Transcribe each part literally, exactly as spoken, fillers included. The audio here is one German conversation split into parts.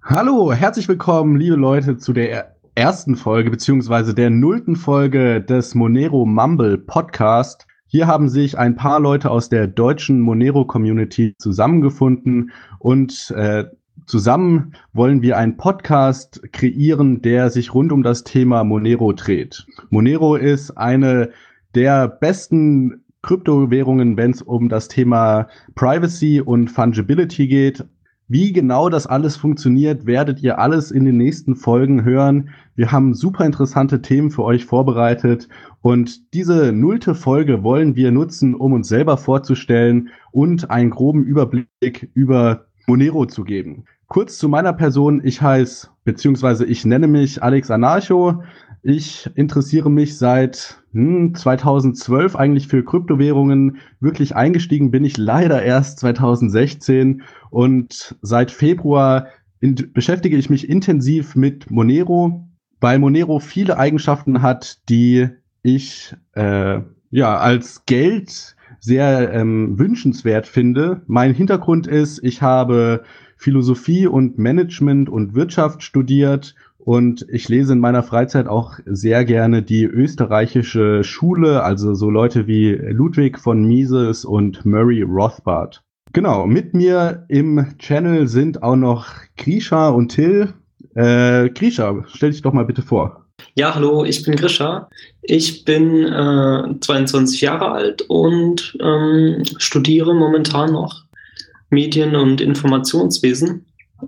Hallo, herzlich willkommen, liebe Leute, zu der ersten Folge beziehungsweise der nullten Folge des Monero Mumble Podcast. Hier haben sich ein paar Leute aus der deutschen Monero-Community zusammengefunden und äh, zusammen wollen wir einen Podcast kreieren, der sich rund um das Thema Monero dreht. Monero ist eine der besten Kryptowährungen, wenn es um das Thema Privacy und Fungibility geht. Wie genau das alles funktioniert, werdet ihr alles in den nächsten Folgen hören. Wir haben super interessante Themen für euch vorbereitet und diese nullte Folge wollen wir nutzen, um uns selber vorzustellen und einen groben Überblick über Monero zu geben. Kurz zu meiner Person, ich heiße, beziehungsweise ich nenne mich Alex Anarcho. Ich interessiere mich seit hm, zweitausendzwölf eigentlich für Kryptowährungen. Wirklich eingestiegen bin ich leider erst zweitausendsechzehn und seit Februar in, beschäftige ich mich intensiv mit Monero, weil Monero viele Eigenschaften hat, die ich äh, ja als Geld sehr ähm, wünschenswert finde. Mein Hintergrund ist, ich habe Philosophie und Management und Wirtschaft studiert. Und ich lese in meiner Freizeit auch sehr gerne die österreichische Schule, also so Leute wie Ludwig von Mises und Murray Rothbard. Genau, mit mir im Channel sind auch noch Grisha und Till. Äh, Grisha, stell dich doch mal bitte vor. Ja, hallo, ich bin Grisha. Ich bin äh, zweiundzwanzig Jahre alt und ähm, studiere momentan noch Medien- und Informationswesen.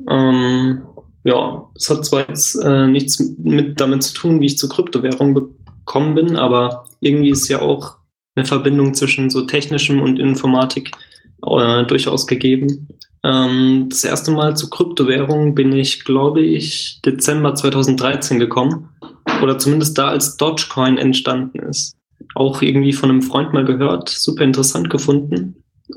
Ähm, Ja, es hat zwar jetzt äh, nichts mit damit zu tun, wie ich zur Kryptowährung gekommen bin, aber irgendwie ist ja auch eine Verbindung zwischen so technischem und Informatik äh, durchaus gegeben. Ähm, das erste Mal zur Kryptowährung bin ich, glaube ich, Dezember zweitausenddreizehn gekommen. Oder zumindest da, als Dogecoin entstanden ist. Auch irgendwie von einem Freund mal gehört, super interessant gefunden.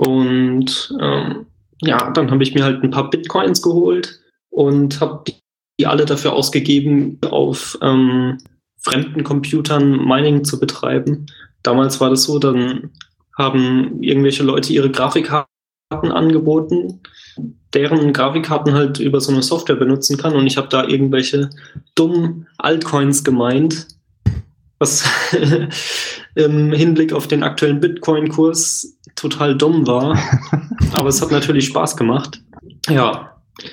Und ähm, ja, dann habe ich mir halt ein paar Bitcoins geholt und habe die alle dafür ausgegeben, auf ähm, fremden Computern Mining zu betreiben. Damals war das so, dann haben irgendwelche Leute ihre Grafikkarten angeboten, deren Grafikkarten halt über so eine Software benutzen kann, und ich habe da irgendwelche dummen Altcoins gemeint, was im Hinblick auf den aktuellen Bitcoin-Kurs total dumm war. Aber es hat natürlich Spaß gemacht. Ja.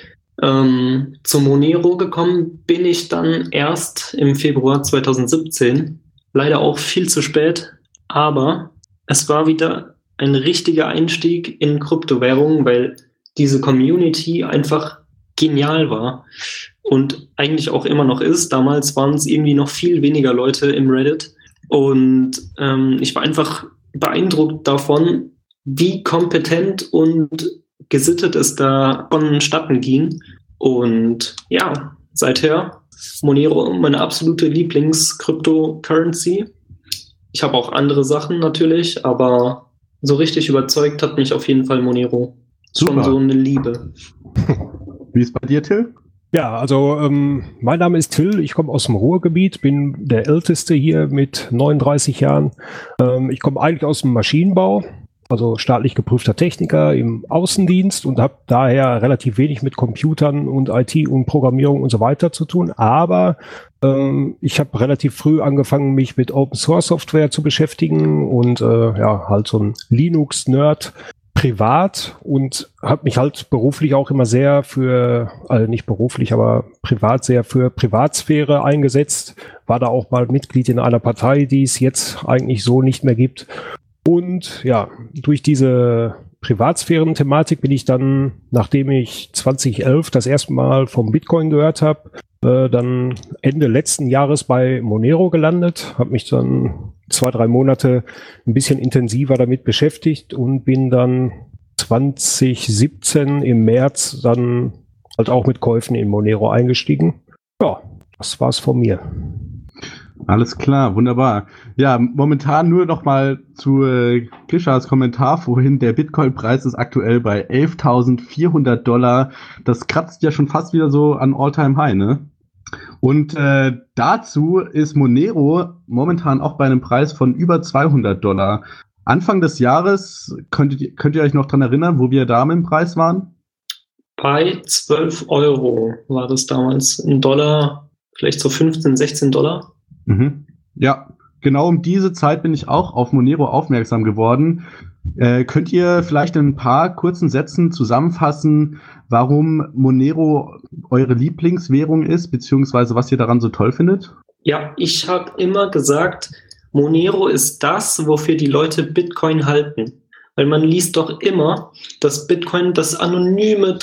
Ähm, zu Monero gekommen bin ich dann erst im Februar zweitausendsiebzehn. Leider auch viel zu spät, aber es war wieder ein richtiger Einstieg in Kryptowährungen, weil diese Community einfach genial war und eigentlich auch immer noch ist. Damals waren es irgendwie noch viel weniger Leute im Reddit und ähm, ich war einfach beeindruckt davon, wie kompetent und gesittet es da vonstatten ging. Und ja, seither Monero meine absolute Lieblings-Cryptocurrency. Ich habe auch andere Sachen natürlich, aber so richtig überzeugt hat mich auf jeden Fall Monero. Super. Schon so eine Liebe. Wie ist bei dir, Till? Ja, also ähm, mein Name ist Till, ich komme aus dem Ruhrgebiet, bin der Älteste hier mit neununddreißig Jahren. Ähm, ich komme eigentlich aus dem Maschinenbau, also staatlich geprüfter Techniker im Außendienst, und habe daher relativ wenig mit Computern und I T und Programmierung und so weiter zu tun. Aber ähm, ich habe relativ früh angefangen, mich mit Open Source Software zu beschäftigen und äh, ja, halt so ein Linux-Nerd privat, und habe mich halt beruflich auch immer sehr für, also nicht beruflich, aber privat sehr für Privatsphäre eingesetzt. War da auch mal Mitglied in einer Partei, die es jetzt eigentlich so nicht mehr gibt. Und ja, durch diese Privatsphären-Thematik bin ich dann, nachdem ich zweitausendelf das erste Mal vom Bitcoin gehört habe, äh, dann Ende letzten Jahres bei Monero gelandet, habe mich dann zwei, drei Monate ein bisschen intensiver damit beschäftigt und bin dann zweitausendsiebzehn im März dann halt auch mit Käufen in Monero eingestiegen. Ja, das war's von mir. Alles klar, wunderbar. Ja, momentan nur noch mal zu äh, Grishas Kommentar vorhin. Der Bitcoin-Preis ist aktuell bei elftausendvierhundert Dollar. Das kratzt ja schon fast wieder so an All-Time-High, ne? Und äh, dazu ist Monero momentan auch bei einem Preis von über zweihundert Dollar. Anfang des Jahres, könnt ihr, könnt ihr euch noch dran erinnern, wo wir da mit dem Preis waren? Bei zwölf Euro war das damals. In Dollar vielleicht so fünfzehn, sechzehn Dollar. Mhm. Ja, genau um diese Zeit bin ich auch auf Monero aufmerksam geworden. Äh, könnt ihr vielleicht in ein paar kurzen Sätzen zusammenfassen, warum Monero eure Lieblingswährung ist, beziehungsweise was ihr daran so toll findet? Ja, ich habe immer gesagt, Monero ist das, wofür die Leute Bitcoin halten. Weil man liest doch immer, dass Bitcoin das anonyme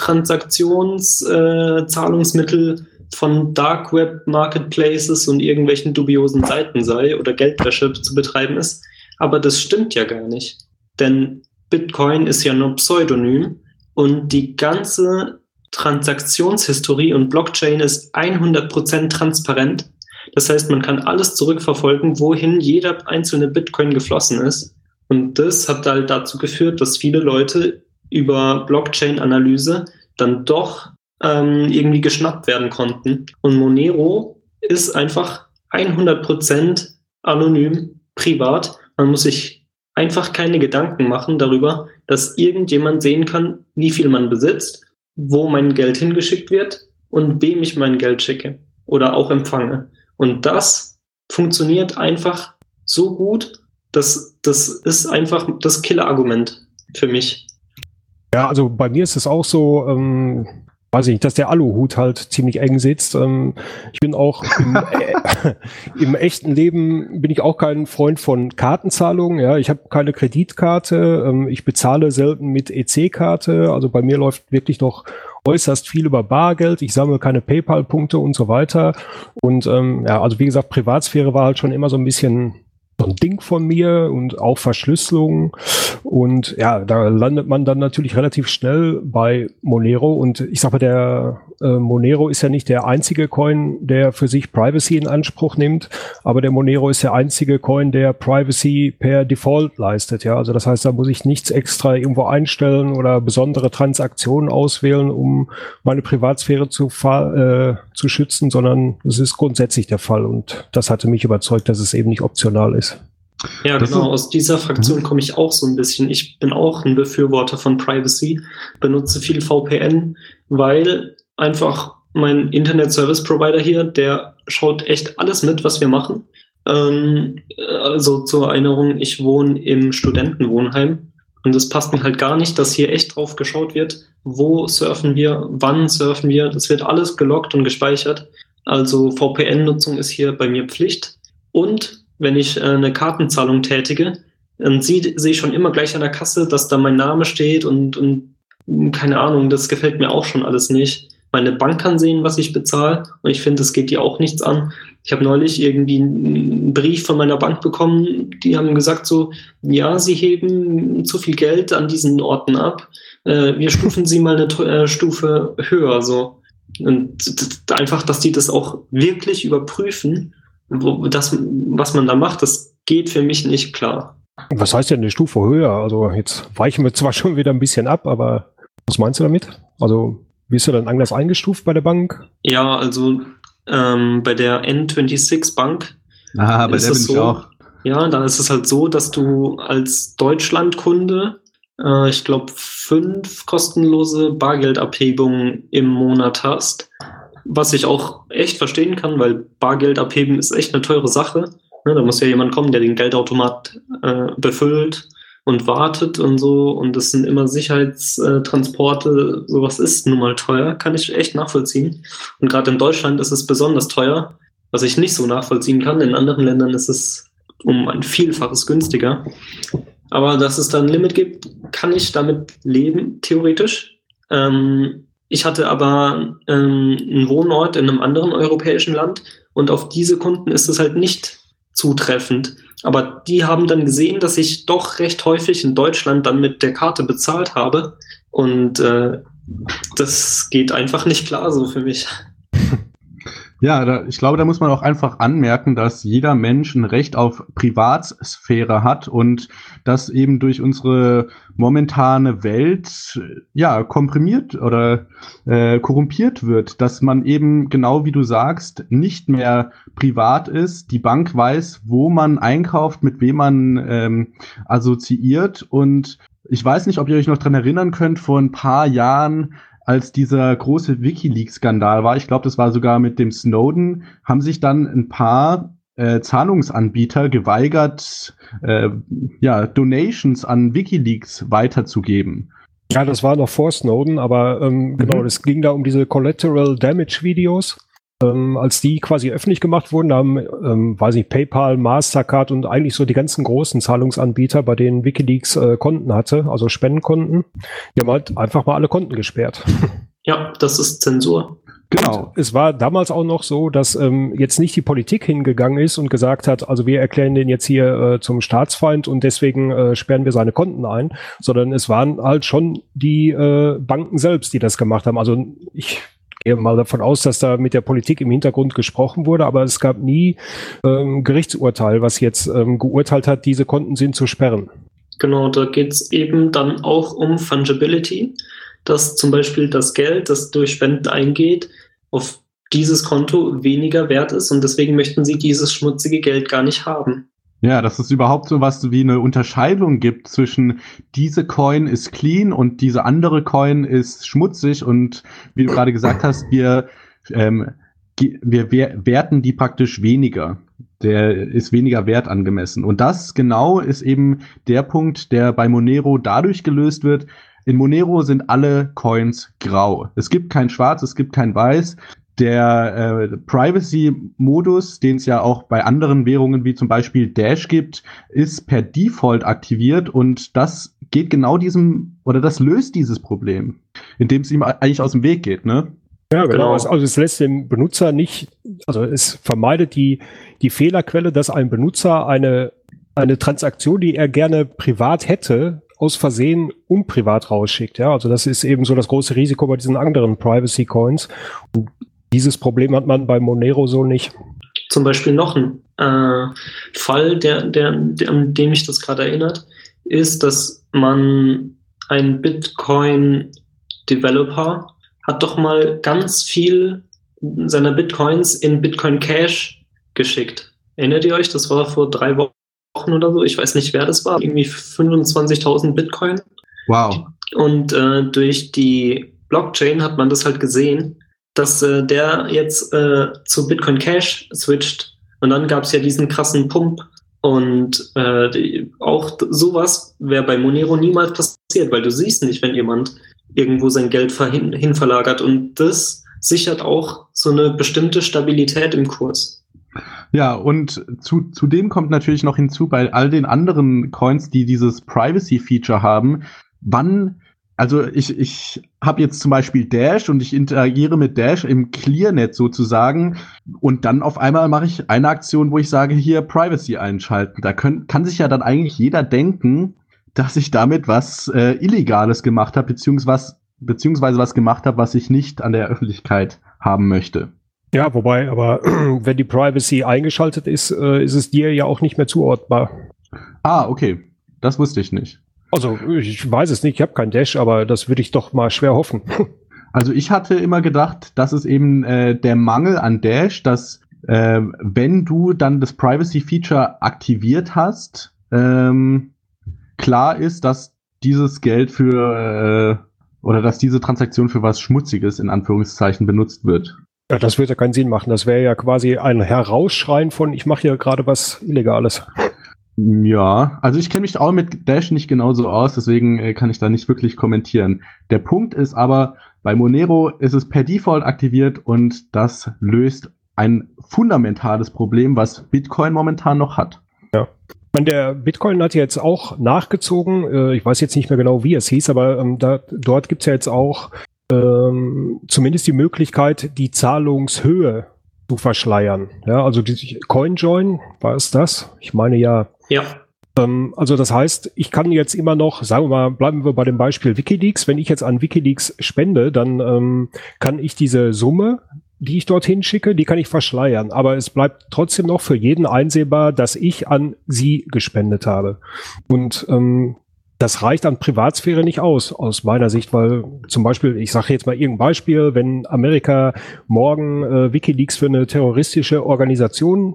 Transaktionszahlungsmittel äh, von Dark Web Marketplaces und irgendwelchen dubiosen Seiten sei oder Geldwäsche zu betreiben ist. Aber das stimmt ja gar nicht. Denn Bitcoin ist ja nur Pseudonym und die ganze Transaktionshistorie und Blockchain ist hundert Prozent transparent. Das heißt, man kann alles zurückverfolgen, wohin jeder einzelne Bitcoin geflossen ist. Und das hat halt dazu geführt, dass viele Leute über Blockchain-Analyse dann doch ähm, irgendwie geschnappt werden konnten. Und Monero ist einfach hundert Prozent anonym, privat. Man muss sich einfach keine Gedanken machen darüber, dass irgendjemand sehen kann, wie viel man besitzt, wo mein Geld hingeschickt wird und wem ich mein Geld schicke oder auch empfange. Und das funktioniert einfach so gut, dass das ist einfach das Killer-Argument für mich. Ja, also bei mir ist es auch so, ähm, weiß ich nicht, dass der Aluhut halt ziemlich eng sitzt. Ähm, ich bin auch im, äh, im echten Leben bin ich auch kein Freund von Kartenzahlungen. Ja, ich habe keine Kreditkarte. Ähm, ich bezahle selten mit E C-Karte. Also bei mir läuft wirklich noch äußerst viel über Bargeld. Ich sammle keine PayPal-Punkte und so weiter. Und ähm, ja, also wie gesagt, Privatsphäre war halt schon immer so ein bisschen so ein Ding von mir und auch Verschlüsselung. Und ja, da landet man dann natürlich relativ schnell bei Monero. Und ich sag mal, der äh, Monero ist ja nicht der einzige Coin, der für sich Privacy in Anspruch nimmt, aber der Monero ist der einzige Coin, der Privacy per Default leistet. Ja, also das heißt, da muss ich nichts extra irgendwo einstellen oder besondere Transaktionen auswählen, um meine Privatsphäre zu, äh, zu schützen, sondern es ist grundsätzlich der Fall. Und das hatte mich überzeugt, dass es eben nicht optional ist. Ja, das genau. Aus dieser Fraktion komme ich auch so ein bisschen. Ich bin auch ein Befürworter von Privacy, benutze viel V P N, weil einfach mein Internet-Service-Provider hier, der schaut echt alles mit, was wir machen. Ähm, also zur Erinnerung, ich wohne im Studentenwohnheim und es passt mir halt gar nicht, dass hier echt drauf geschaut wird, wo surfen wir, wann surfen wir. Das wird alles geloggt und gespeichert. Also V P N-Nutzung ist hier bei mir Pflicht. Und wenn ich äh, eine Kartenzahlung tätige, dann sehe seh ich schon immer gleich an der Kasse, dass da mein Name steht und, und keine Ahnung, das gefällt mir auch schon alles nicht. Meine Bank kann sehen, was ich bezahle und ich finde, das geht dir auch nichts an. Ich habe neulich irgendwie einen Brief von meiner Bank bekommen, die haben gesagt so, ja, sie heben zu viel Geld an diesen Orten ab, äh, wir stufen sie mal eine äh, Stufe höher. So. Und einfach, dass die das auch wirklich überprüfen, Wo, das, was man da macht, das geht für mich nicht klar. Was heißt denn eine Stufe höher? Also jetzt weichen wir zwar schon wieder ein bisschen ab, aber was meinst du damit? Also wirst du dann anders eingestuft bei der Bank? Ja, also ähm, bei der N sechsundzwanzig Bank ah, bei ist der es bin so, ich auch. Ja, dann ist es halt so, dass du als Deutschlandkunde äh, ich glaube fünf kostenlose Bargeldabhebungen im Monat hast. Was ich auch echt verstehen kann, weil Bargeld abheben ist echt eine teure Sache. Ne, da muss ja jemand kommen, der den Geldautomat äh, befüllt und wartet und so. Und das sind immer Sicherheitstransporte. Sowas ist nun mal teuer, kann ich echt nachvollziehen. Und gerade in Deutschland ist es besonders teuer, was ich nicht so nachvollziehen kann. In anderen Ländern ist es um ein Vielfaches günstiger. Aber dass es da ein Limit gibt, kann ich damit leben, theoretisch. Ähm, Ich hatte aber ähm, einen Wohnort in einem anderen europäischen Land und auf diese Kunden ist es halt nicht zutreffend. Aber die haben dann gesehen, dass ich doch recht häufig in Deutschland dann mit der Karte bezahlt habe und äh, das geht einfach nicht klar so für mich. Ja, da, ich glaube, da muss man auch einfach anmerken, dass jeder Mensch ein Recht auf Privatsphäre hat und das eben durch unsere momentane Welt ja komprimiert oder äh, korrumpiert wird, dass man eben, genau wie du sagst, nicht mehr privat ist. Die Bank weiß, wo man einkauft, mit wem man ähm, assoziiert. Und ich weiß nicht, ob ihr euch noch dran erinnern könnt, vor ein paar Jahren, als dieser große WikiLeaks-Skandal war, ich glaube, das war sogar mit dem Snowden, haben sich dann ein paar äh, Zahlungsanbieter geweigert, äh, ja, Donations an WikiLeaks weiterzugeben. Ja, das war noch vor Snowden, aber ähm, mhm. genau, es ging da um diese Collateral Damage Videos. Ähm, als die quasi öffentlich gemacht wurden, haben, ähm, weiß nicht, PayPal, Mastercard und eigentlich so die ganzen großen Zahlungsanbieter, bei denen WikiLeaks äh, Konten hatte, also Spendenkonten, die haben halt einfach mal alle Konten gesperrt. Ja, das ist Zensur. Genau. Und es war damals auch noch so, dass ähm, jetzt nicht die Politik hingegangen ist und gesagt hat, also wir erklären den jetzt hier äh, zum Staatsfeind und deswegen äh, sperren wir seine Konten ein, sondern es waren halt schon die äh, Banken selbst, die das gemacht haben. Also ich gehe mal davon aus, dass da mit der Politik im Hintergrund gesprochen wurde, aber es gab nie ähm, Gerichtsurteil, was jetzt ähm, geurteilt hat, diese Konten sind zu sperren. Genau, da geht es eben dann auch um Fungibility, dass zum Beispiel das Geld, das durch Spenden eingeht, auf dieses Konto weniger wert ist und deswegen möchten sie dieses schmutzige Geld gar nicht haben. Ja, dass es überhaupt so was wie eine Unterscheidung gibt zwischen diese Coin ist clean und diese andere Coin ist schmutzig und wie du gerade gesagt hast, wir, ähm, wir werten die praktisch weniger. Der ist weniger wert angemessen. Und das genau ist eben der Punkt, der bei Monero dadurch gelöst wird. In Monero sind alle Coins grau. Es gibt kein Schwarz, es gibt kein Weiß. Der äh, Privacy-Modus, den es ja auch bei anderen Währungen wie zum Beispiel Dash gibt, ist per Default aktiviert und das geht genau diesem, oder das löst dieses Problem, indem es ihm eigentlich aus dem Weg geht, ne? Ja, genau. Also es lässt den Benutzer nicht, also es vermeidet die, die Fehlerquelle, dass ein Benutzer eine, eine Transaktion, die er gerne privat hätte, aus Versehen unprivat rausschickt. Ja, also das ist eben so das große Risiko bei diesen anderen Privacy-Coins. Und dieses Problem hat man bei Monero so nicht. Zum Beispiel noch ein äh, Fall, der, der, der, an den mich das gerade erinnert, ist, dass man ein Bitcoin-Developer hat doch mal ganz viel seiner Bitcoins in Bitcoin Cash geschickt. Erinnert ihr euch? Das war vor drei Wochen oder so. Ich weiß nicht, wer das war. Irgendwie fünfundzwanzigtausend Bitcoin. Wow. Und äh, durch die Blockchain hat man das halt gesehen, dass äh, der jetzt äh, zu Bitcoin Cash switcht. Und dann gab es ja diesen krassen Pump. Und äh, die, auch sowas wäre bei Monero niemals passiert, weil du siehst nicht, wenn jemand irgendwo sein Geld hin, hin verlagert. Und das sichert auch so eine bestimmte Stabilität im Kurs. Ja, und zu, zudem kommt natürlich noch hinzu, bei all den anderen Coins, die dieses Privacy-Feature haben, wann, also ich, ich habe jetzt zum Beispiel Dash und ich interagiere mit Dash im Clearnet sozusagen und dann auf einmal mache ich eine Aktion, wo ich sage, hier Privacy einschalten. Da können, kann sich ja dann eigentlich jeder denken, dass ich damit was äh, Illegales gemacht habe, beziehungsweise, beziehungsweise was gemacht habe, was ich nicht an der Öffentlichkeit haben möchte. Ja, wobei, aber wenn die Privacy eingeschaltet ist, äh, ist es dir ja auch nicht mehr zuordnbar. Ah, okay. Das wusste ich nicht. Also, ich weiß es nicht, ich habe kein Dash, aber das würde ich doch mal schwer hoffen. Also ich hatte immer gedacht, das ist eben äh, der Mangel an Dash, dass äh, wenn du dann das Privacy-Feature aktiviert hast, ähm, klar ist, dass dieses Geld für, äh, oder dass diese Transaktion für was Schmutziges in Anführungszeichen benutzt wird. Ja, das würde ja keinen Sinn machen. Das wäre ja quasi ein Herausschreien von, ich mache hier gerade was Illegales. Ja, also ich kenne mich auch mit Dash nicht genauso aus, deswegen äh, kann ich da nicht wirklich kommentieren. Der Punkt ist aber, bei Monero ist es per Default aktiviert und das löst ein fundamentales Problem, was Bitcoin momentan noch hat. Ja. Und der Bitcoin hat jetzt auch nachgezogen, äh, ich weiß jetzt nicht mehr genau, wie es hieß, aber ähm, da, dort gibt es ja jetzt auch ähm, zumindest die Möglichkeit, die Zahlungshöhe zu verschleiern. Ja, also die CoinJoin, war es das? Ich meine ja. Ja. Ähm, also das heißt, ich kann jetzt immer noch, sagen wir mal, bleiben wir bei dem Beispiel WikiLeaks, wenn ich jetzt an WikiLeaks spende, dann ähm, kann ich diese Summe, die ich dorthin schicke, die kann ich verschleiern. Aber es bleibt trotzdem noch für jeden einsehbar, dass ich an sie gespendet habe. Und ähm, das reicht an Privatsphäre nicht aus, aus meiner Sicht, weil zum Beispiel, ich sage jetzt mal irgendein Beispiel, wenn Amerika morgen äh, WikiLeaks für eine terroristische Organisation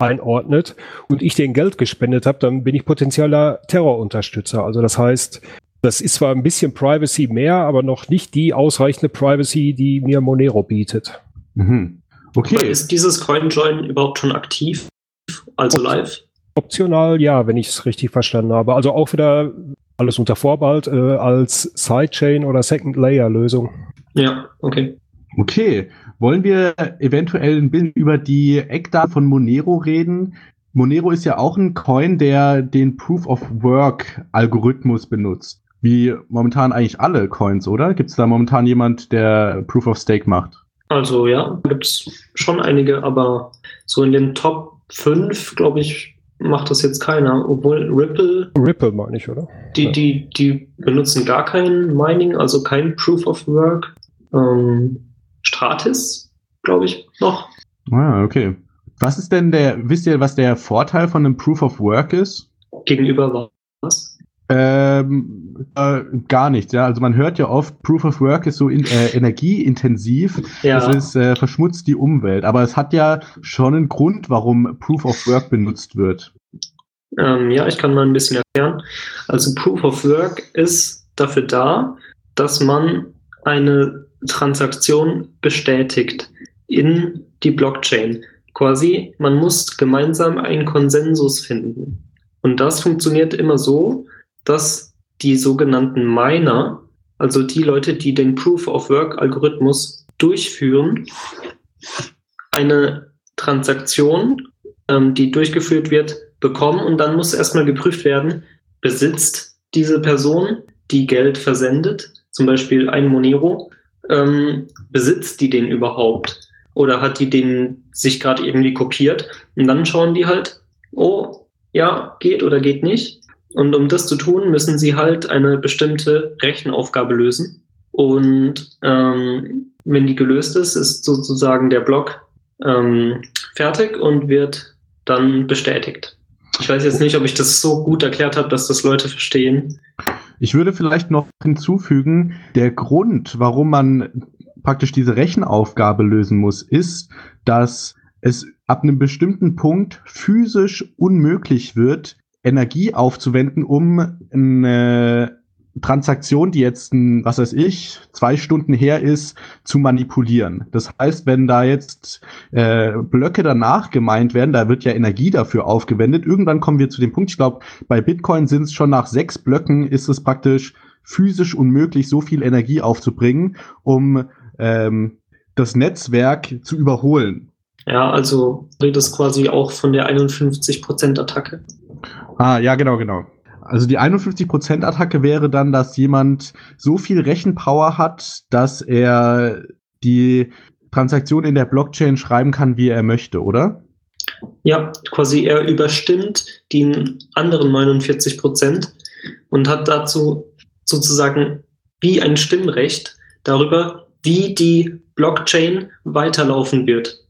einordnet und ich denen Geld gespendet habe, dann bin ich potenzieller Terrorunterstützer. Also das heißt, Das ist zwar ein bisschen Privacy mehr, aber noch nicht die ausreichende Privacy, die mir Monero bietet. Mhm. Okay. Aber ist dieses CoinJoin überhaupt schon aktiv? Also live? Optional, ja, wenn ich es richtig verstanden habe. Also auch wieder alles unter Vorbehalt äh, als Sidechain oder Second-Layer-Lösung. Ja, okay. Okay. Wollen wir eventuell ein bisschen über die Eckdaten von Monero reden? Monero ist ja auch ein Coin, der den Proof-of-Work-Algorithmus benutzt. Wie momentan eigentlich alle Coins, oder? Gibt es da momentan jemand, der Proof-of-Stake macht? Also ja, gibt es schon einige, aber so in den Top fünf, glaube ich, macht das jetzt keiner. Obwohl Ripple... Ripple meine ich, oder? Die, Ja. die, die benutzen gar kein Mining, also kein Proof-of-Work. Ähm, Stratis, glaube ich, noch. Ah, okay. Was ist denn der, wisst ihr, was der Vorteil von einem Proof of Work ist? Gegenüber was? Ähm, äh, gar nichts, ja. Also man hört ja oft, Proof of Work ist so in, äh, energieintensiv, Ja. es ist, äh, verschmutzt die Umwelt, aber es hat ja schon einen Grund, warum Proof of Work benutzt wird. Ähm, ja, ich kann mal ein bisschen erklären. Also Proof of Work ist dafür da, dass man eine Transaktion bestätigt in die Blockchain. Quasi, man muss gemeinsam einen Konsensus finden. Und das funktioniert immer so, dass die sogenannten Miner, also die Leute, die den Proof-of-Work-Algorithmus durchführen, eine Transaktion, ähm, die durchgeführt wird, bekommen und dann muss erstmal geprüft werden, besitzt diese Person, die Geld versendet, zum Beispiel ein Monero, ähm, besitzt die den überhaupt? Oder hat die den sich gerade irgendwie kopiert? Und dann schauen die halt, oh, ja, geht oder geht nicht. Und um das zu tun, müssen sie halt eine bestimmte Rechenaufgabe lösen. Und ähm, wenn die gelöst ist, ist sozusagen der Block ähm, fertig und wird dann bestätigt. Ich weiß jetzt nicht, ob ich das so gut erklärt habe, dass das Leute verstehen. Ich würde vielleicht noch hinzufügen, der Grund, warum man praktisch diese Rechenaufgabe lösen muss, ist, dass es ab einem bestimmten Punkt physisch unmöglich wird, Energie aufzuwenden, um eine Transaktion, die jetzt, ein, was weiß ich, zwei Stunden her ist, zu manipulieren. Das heißt, wenn da jetzt äh, Blöcke danach gemeint werden, da wird ja Energie dafür aufgewendet. Irgendwann kommen wir zu dem Punkt, ich glaube, bei Bitcoin sind es schon nach sechs Blöcken, ist es praktisch physisch unmöglich, so viel Energie aufzubringen, um ähm, das Netzwerk zu überholen. Ja, also redest quasi auch von der einundfünfzig Prozent Attacke. Ah, ja, genau, genau. Also die einundfünfzig Prozent Attacke wäre dann, dass jemand so viel Rechenpower hat, dass er die Transaktion in der Blockchain schreiben kann, wie er möchte, oder? Ja, quasi er überstimmt die anderen neunundvierzig Prozent und hat dazu sozusagen wie ein Stimmrecht darüber, wie die Blockchain weiterlaufen wird.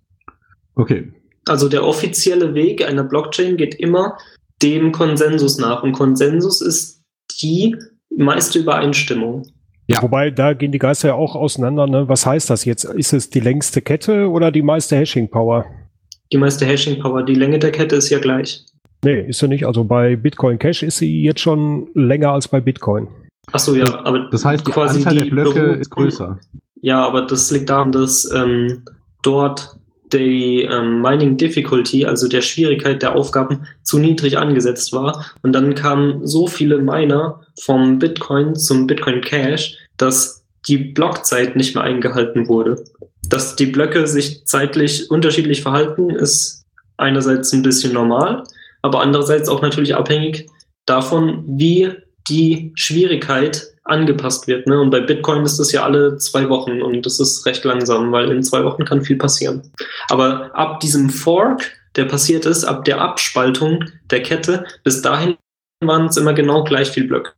Okay. Also der offizielle Weg einer Blockchain geht immer dem Konsensus nach. Und Konsensus ist die meiste Übereinstimmung. Ja. Wobei, da gehen die Geister ja auch auseinander. Ne? Was heißt das jetzt? Ist es die längste Kette oder die meiste Hashing-Power? Die meiste Hashing-Power. Die Länge der Kette ist ja gleich. Nee, ist sie nicht. Also bei Bitcoin Cash ist sie jetzt schon länger als bei Bitcoin. Ach so, ja. Aber das heißt, die quasi Anzahl die der Blöcke Beru- ist größer. Ja, aber das liegt daran, dass ähm, dort die ähm, Mining Difficulty, also der Schwierigkeit der Aufgaben, zu niedrig angesetzt war. Und dann kamen so viele Miner vom Bitcoin zum Bitcoin Cash, dass die Blockzeit nicht mehr eingehalten wurde. Dass die Blöcke sich zeitlich unterschiedlich verhalten, ist einerseits ein bisschen normal, aber andererseits auch natürlich abhängig davon, wie die Schwierigkeit angepasst wird. Ne? Und bei Bitcoin ist das ja alle zwei Wochen und das ist recht langsam, weil in zwei Wochen kann viel passieren. Aber ab diesem Fork, der passiert ist, ab der Abspaltung der Kette, bis dahin waren es immer genau gleich viel Blöcke.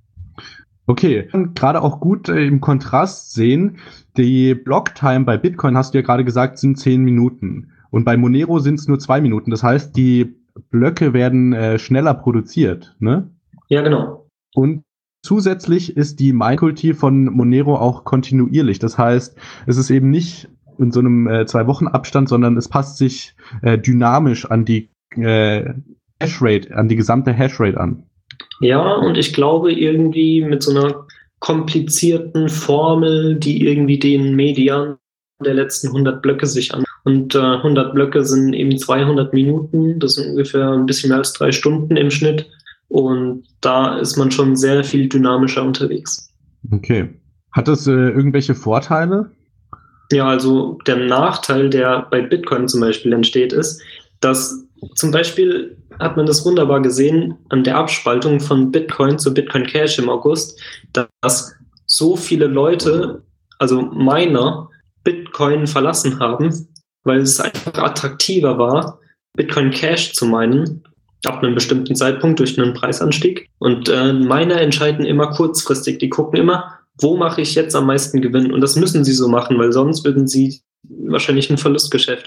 Okay, gerade auch gut äh, im Kontrast sehen, die Blocktime bei Bitcoin, hast du ja gerade gesagt, sind zehn Minuten. Und bei Monero sind es nur zwei Minuten. Das heißt, die Blöcke werden äh, schneller produziert, ne? Ja, genau. Und zusätzlich ist die Mining-Kultur von Monero auch kontinuierlich. Das heißt, es ist eben nicht in so einem äh, Zwei-Wochen-Abstand, sondern es passt sich äh, dynamisch an die äh, Hashrate, an die gesamte Hashrate an. Ja, und ich glaube irgendwie mit so einer komplizierten Formel, die irgendwie den Median der letzten hundert Blöcke sich an. Und äh, hundert Blöcke sind eben zweihundert Minuten, das sind ungefähr ein bisschen mehr als drei Stunden im Schnitt. Und da ist man schon sehr viel dynamischer unterwegs. Okay. Hat das äh, irgendwelche Vorteile? Ja, also der Nachteil, der bei Bitcoin zum Beispiel entsteht, ist, dass zum Beispiel hat man das wunderbar gesehen an der Abspaltung von Bitcoin zu Bitcoin Cash im August, dass so viele Leute, also Miner, Bitcoin verlassen haben, weil es einfach attraktiver war, Bitcoin Cash zu minen, ab einem bestimmten Zeitpunkt durch einen Preisanstieg. Und äh, Miner entscheiden immer kurzfristig, die gucken immer, wo mache ich jetzt am meisten Gewinn? Und das müssen sie so machen, weil sonst würden sie wahrscheinlich ein Verlustgeschäft.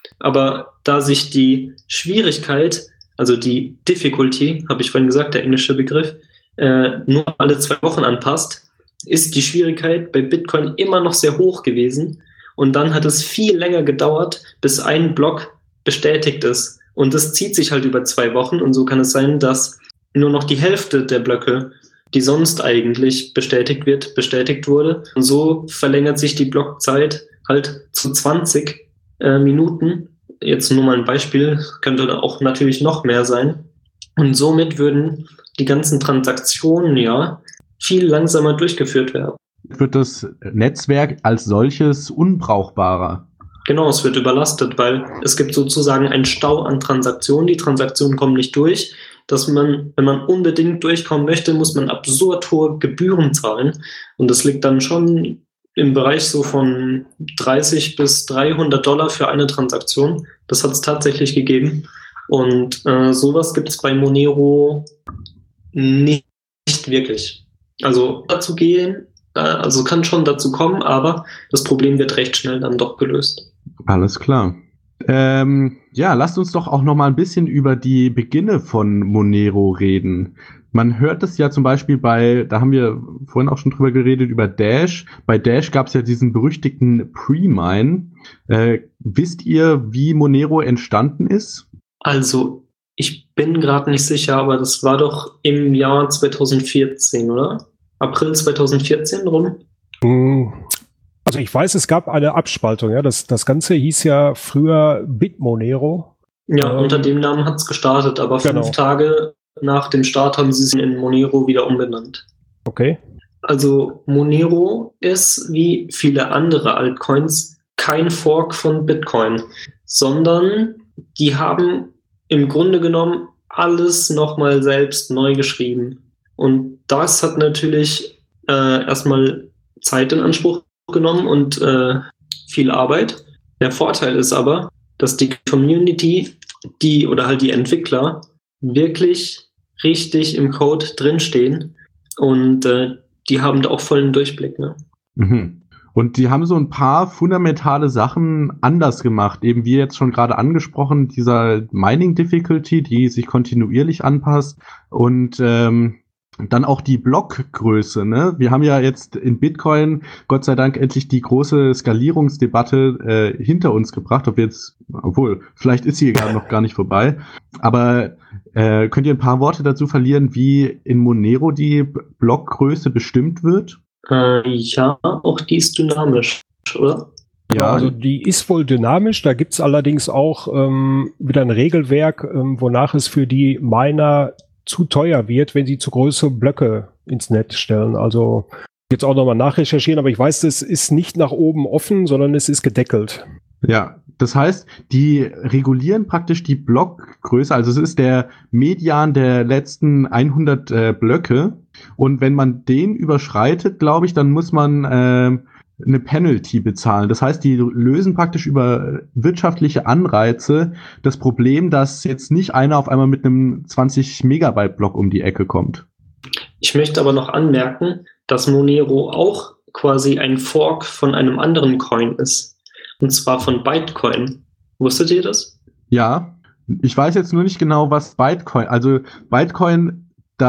Aber da sich die Schwierigkeit, also die Difficulty, habe ich vorhin gesagt, der englische Begriff, äh, nur alle zwei Wochen anpasst, ist die Schwierigkeit bei Bitcoin immer noch sehr hoch gewesen. Und dann hat es viel länger gedauert, bis ein Block bestätigt ist. Und das zieht sich halt über zwei Wochen. Und so kann es sein, dass nur noch die Hälfte der Blöcke, die sonst eigentlich bestätigt wird, bestätigt wurde. Und so verlängert sich die Blockzeit halt zu zwanzig äh, Minuten. Jetzt nur mal ein Beispiel, könnte auch natürlich noch mehr sein. Und somit würden die ganzen Transaktionen ja viel langsamer durchgeführt werden. Wird das Netzwerk als solches unbrauchbarer? Genau, es wird überlastet, weil es gibt sozusagen einen Stau an Transaktionen. Die Transaktionen kommen nicht durch. Dass man, wenn man unbedingt durchkommen möchte, muss man absurd hohe Gebühren zahlen. Und das liegt dann schon im Bereich so von dreißig bis dreihundert Dollar für eine Transaktion. Das hat es tatsächlich gegeben. Und äh, sowas gibt es bei Monero nicht, nicht wirklich. Also dazu gehen, äh, also kann schon dazu kommen, aber das Problem wird recht schnell dann doch gelöst. Alles klar. Ähm, ja, lasst uns doch auch noch mal ein bisschen über die Beginne von Monero reden. Man hört es ja zum Beispiel bei, da haben wir vorhin auch schon drüber geredet, über Dash. Bei Dash gab es ja diesen berüchtigten Pre-Mine. Äh, wisst ihr, wie Monero entstanden ist? Also, ich bin gerade nicht sicher, aber das war doch im Jahr zweitausendvierzehn, oder? April zweitausendvierzehn rum? Also ich weiß, es gab eine Abspaltung. Ja, das, das Ganze hieß ja früher Bitmonero. Ja, ähm, unter dem Namen hat es gestartet, aber genau. fünf Tage nach dem Start haben sie es in Monero wieder umbenannt. Okay. Also Monero ist, wie viele andere Altcoins, kein Fork von Bitcoin, sondern die haben im Grunde genommen alles nochmal selbst neu geschrieben. Und das hat natürlich äh, erstmal Zeit in Anspruch genommen und äh, viel Arbeit. Der Vorteil ist aber, dass die Community, die oder halt die Entwickler wirklich richtig im Code drinstehen und äh, die haben da auch vollen Durchblick. Ne? Mhm. Und die haben so ein paar fundamentale Sachen anders gemacht. Eben wie jetzt schon gerade angesprochen, dieser Mining Difficulty, die sich kontinuierlich anpasst und ähm, dann auch die Blockgröße, ne? Wir haben ja jetzt in Bitcoin, Gott sei Dank, endlich die große Skalierungsdebatte äh, hinter uns gebracht. Ob jetzt, obwohl, vielleicht ist sie gerade noch gar nicht vorbei. Aber äh, könnt ihr ein paar Worte dazu verlieren, wie in Monero die Blockgröße bestimmt wird? Äh, ja, auch die ist dynamisch, oder? Ja, also die ist wohl dynamisch. Da gibt's allerdings auch ähm, wieder ein Regelwerk, ähm, wonach es für die Miner zu teuer wird, wenn sie zu große Blöcke ins Netz stellen. Also jetzt auch nochmal nachrecherchieren, aber ich weiß, das ist nicht nach oben offen, sondern es ist gedeckelt. Ja, das heißt, die regulieren praktisch die Blockgröße, also es ist der Median der letzten hundert äh, Blöcke und wenn man den überschreitet, glaube ich, dann muss man äh, eine Penalty bezahlen. Das heißt, die lösen praktisch über wirtschaftliche Anreize das Problem, dass jetzt nicht einer auf einmal mit einem zwanzig Megabyte Block um die Ecke kommt. Ich möchte aber noch anmerken, dass Monero auch quasi ein Fork von einem anderen Coin ist. Und zwar von Bytecoin. Wusstet ihr das? Ja, ich weiß jetzt nur nicht genau, was Bytecoin, also Bytecoin,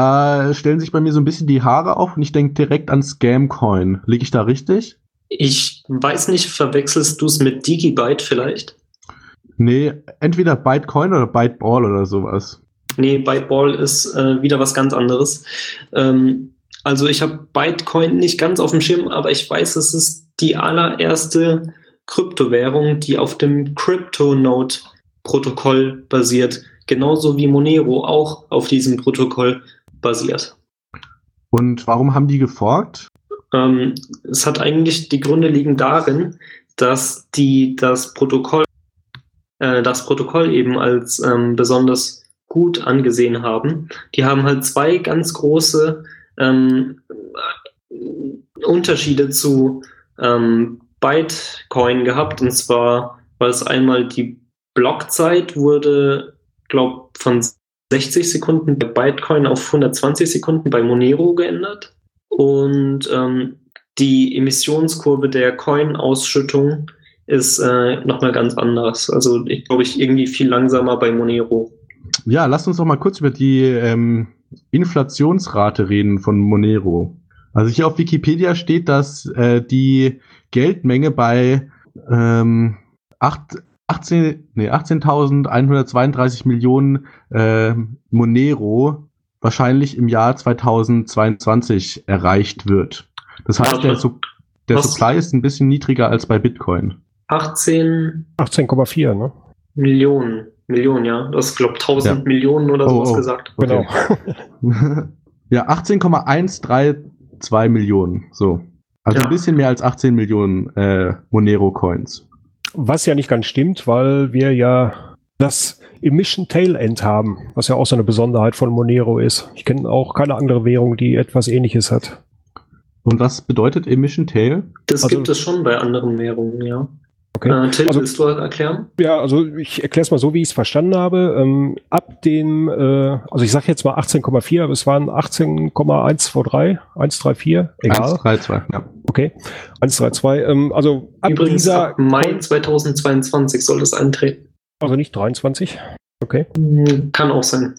da stellen sich bei mir so ein bisschen die Haare auf und ich denke direkt an Scamcoin. Liege ich da richtig? Ich weiß nicht, verwechselst du es mit Digibyte vielleicht? Nee, entweder Bytecoin oder Byteball oder sowas. nee, Byteball ist äh, wieder was ganz anderes. Ähm, also ich habe Bitcoin nicht ganz auf dem Schirm, aber ich weiß, es ist die allererste Kryptowährung, die auf dem CryptoNote-Protokoll basiert. Genauso wie Monero auch auf diesem Protokoll basiert. Und warum haben die geforkt? Ähm, es hat eigentlich, die Gründe liegen darin, dass die das Protokoll, äh, das Protokoll eben als ähm, besonders gut angesehen haben. Die haben halt zwei ganz große ähm, Unterschiede zu ähm, Bitcoin gehabt. Und zwar war es einmal die Blockzeit wurde, glaube ich, von sechzig Sekunden bei Bitcoin auf hundertzwanzig Sekunden bei Monero geändert. Und ähm, die Emissionskurve der Coin-Ausschüttung ist äh, nochmal ganz anders. Also ich glaube, ich irgendwie viel langsamer bei Monero. Ja, lasst uns doch mal kurz über die ähm, Inflationsrate reden von Monero. Also hier auf Wikipedia steht, dass äh, die Geldmenge bei ähm, achtzehn, nee, achtzehntausendeinhundertzweiunddreißig Millionen äh, Monero wahrscheinlich im Jahr zweitausendzweiundzwanzig erreicht wird. Das heißt, der, Su- der Supply ist ein bisschen niedriger als bei Bitcoin. achtzehn achtzehn Komma vier, ne? Millionen. Millionen, ja. Du hast, glaube ich, tausend Ja. Millionen oder Oh, sowas oh. gesagt. Genau. Ja, achtzehn Komma hundertzweiunddreißig Millionen. So. Also Ja. ein bisschen mehr als achtzehn Millionen äh, Monero-Coins. Was ja nicht ganz stimmt, weil wir ja das Emission Tail End haben, was ja auch so eine Besonderheit von Monero ist. Ich kenne auch keine andere Währung, die etwas Ähnliches hat. Und was bedeutet Emission Tail? Das Also- gibt es schon bei anderen Währungen, ja. Okay. Äh, Till, Also- willst du erklären? Ja, also ich erkläre es mal so, wie ich es verstanden habe. Ähm, ab dem, äh, also ich sage jetzt mal achtzehn Komma vier, aber es waren achtzehn Komma hundertdreiundzwanzig, hundertdreiundvierzig, egal. eins drei zwei, ja. Okay, hundertdreiundzwanzig. Ähm, also ab Übrigens, dieser, ab Mai zweitausendzweiundzwanzig soll das eintreten. also nicht dreiundzwanzig. Okay. Hm, Kann auch sein.